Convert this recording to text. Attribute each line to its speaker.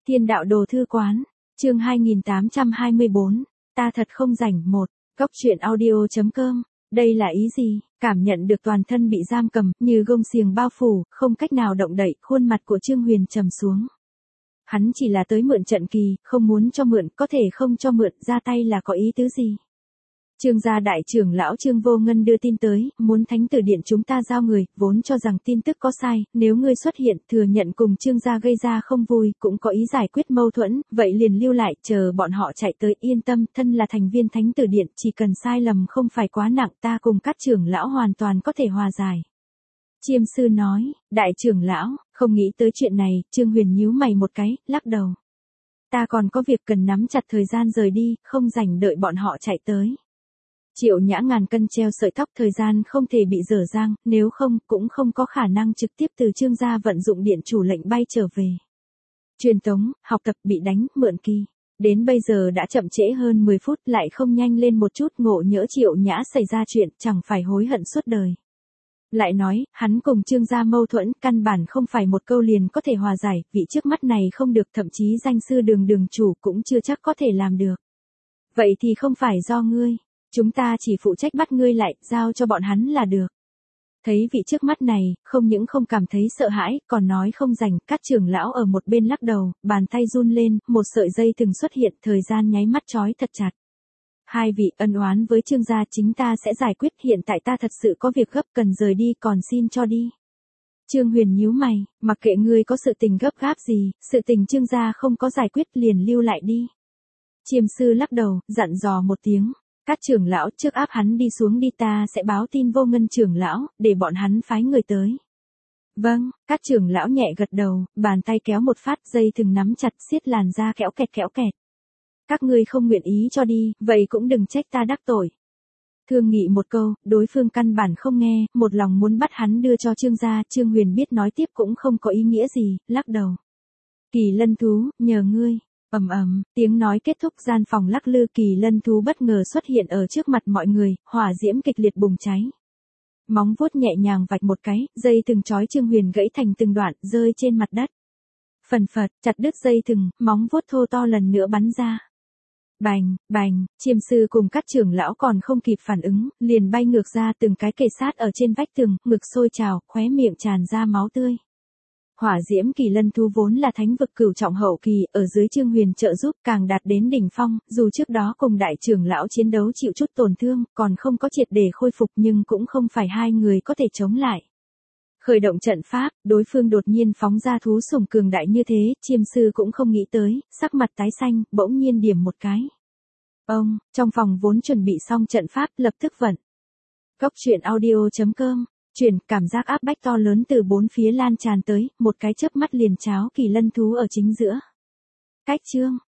Speaker 1: Thiên đạo đồ thư quán, chương 2824, ta thật không rảnh. Một, Góc truyện audio.com, đây là ý gì? Cảm nhận được toàn thân bị giam cầm, như gông xiềng bao phủ, không cách nào động đậy, khuôn mặt của Trương Huyền trầm xuống. Hắn chỉ là tới mượn trận kỳ, không muốn cho mượn, có thể không cho mượn, ra tay là có ý tứ gì? Trương gia đại trưởng lão Trương Vô Ngân đưa tin tới, muốn Thánh Tử Điện chúng ta giao người, vốn cho rằng tin tức có sai, nếu ngươi xuất hiện, thừa nhận cùng Trương gia gây ra không vui, cũng có ý giải quyết mâu thuẫn, vậy liền lưu lại, chờ bọn họ chạy tới, yên tâm, thân là thành viên Thánh Tử Điện, chỉ cần sai lầm không phải quá nặng, ta cùng các trưởng lão hoàn toàn có thể hòa giải. Chiêm sư nói, đại trưởng lão, không nghĩ tới chuyện này, Trương Huyền nhíu mày một cái, lắc đầu. Ta còn có việc cần nắm chặt thời gian rời đi, không rảnh đợi bọn họ chạy tới. Triệu Nhã ngàn cân treo sợi tóc, thời gian không thể bị dở dang, nếu không, cũng không có khả năng trực tiếp từ Trương gia vận dụng điện chủ lệnh bay trở về. Truyền tống, học tập bị đánh, mượn kỳ. Đến bây giờ đã chậm trễ hơn 10 phút, lại không nhanh lên một chút, ngộ nhỡ Triệu Nhã xảy ra chuyện, chẳng phải hối hận suốt đời. Lại nói, hắn cùng Trương gia mâu thuẫn, căn bản không phải một câu liền có thể hòa giải, vị trước mắt này không được, thậm chí danh sư đường chủ cũng chưa chắc có thể làm được. Vậy thì không phải do ngươi. Chúng ta chỉ phụ trách bắt ngươi lại, giao cho bọn hắn là được. Thấy vị trước mắt này, không những không cảm thấy sợ hãi, còn nói không rảnh, các trưởng lão ở một bên lắc đầu, bàn tay run lên, một sợi dây thừng xuất hiện, thời gian nháy mắt trói thật chặt. Hai vị ân oán với Trương gia chính ta sẽ giải quyết, hiện tại ta thật sự có việc gấp cần rời đi, còn xin cho đi. Trương Huyền nhíu mày, mặc kệ ngươi có sự tình gấp gáp gì, sự tình Trương gia không có giải quyết liền lưu lại đi. Chiêm sư lắc đầu, dặn dò một tiếng. Các trưởng lão trước áp hắn đi xuống đi, ta sẽ báo tin Vô Ngân trưởng lão, để bọn hắn phái người tới. Vâng, các trưởng lão nhẹ gật đầu, bàn tay kéo một phát, dây thừng nắm chặt, siết làn da kéo kẹt. Các ngươi không nguyện ý cho đi, vậy cũng đừng trách ta đắc tội. Thương nghị một câu, đối phương căn bản không nghe, một lòng muốn bắt hắn đưa cho Trương gia, Trương Huyền biết nói tiếp cũng không có ý nghĩa gì, lắc đầu. Kỳ lân thú, nhờ ngươi. Tiếng nói kết thúc, gian phòng lắc lư, kỳ lân thú bất ngờ xuất hiện ở trước mặt mọi người, hỏa diễm kịch liệt bùng cháy. Móng vuốt nhẹ nhàng vạch một cái, dây thừng trói Trương Huyền gãy thành từng đoạn, rơi trên mặt đất. Phần phật, chặt đứt dây thừng, móng vuốt thô to lần nữa bắn ra. Bành, chiêm sư cùng các trưởng lão còn không kịp phản ứng, liền bay ngược ra, từng cái kề sát ở trên vách tường, ngực sôi trào, khóe miệng tràn ra máu tươi. Hỏa diễm kỳ lân thú vốn là thánh vực cửu trọng hậu kỳ, ở dưới Trương Huyền trợ giúp càng đạt đến đỉnh phong, dù trước đó cùng đại trưởng lão chiến đấu chịu chút tổn thương, còn không có triệt để khôi phục, nhưng cũng không phải hai người có thể chống lại. Khởi động trận pháp, đối phương đột nhiên phóng ra thú sủng cường đại như thế, chiêm sư cũng không nghĩ tới, sắc mặt tái xanh, bỗng nhiên điểm một cái. Trong phòng vốn chuẩn bị xong trận pháp, lập tức vận. Góc truyện audio.com, chuyển, cảm giác áp bách to lớn từ bốn phía lan tràn tới, một cái chớp mắt liền cháo kỳ lân thú ở chính giữa. Cách chương,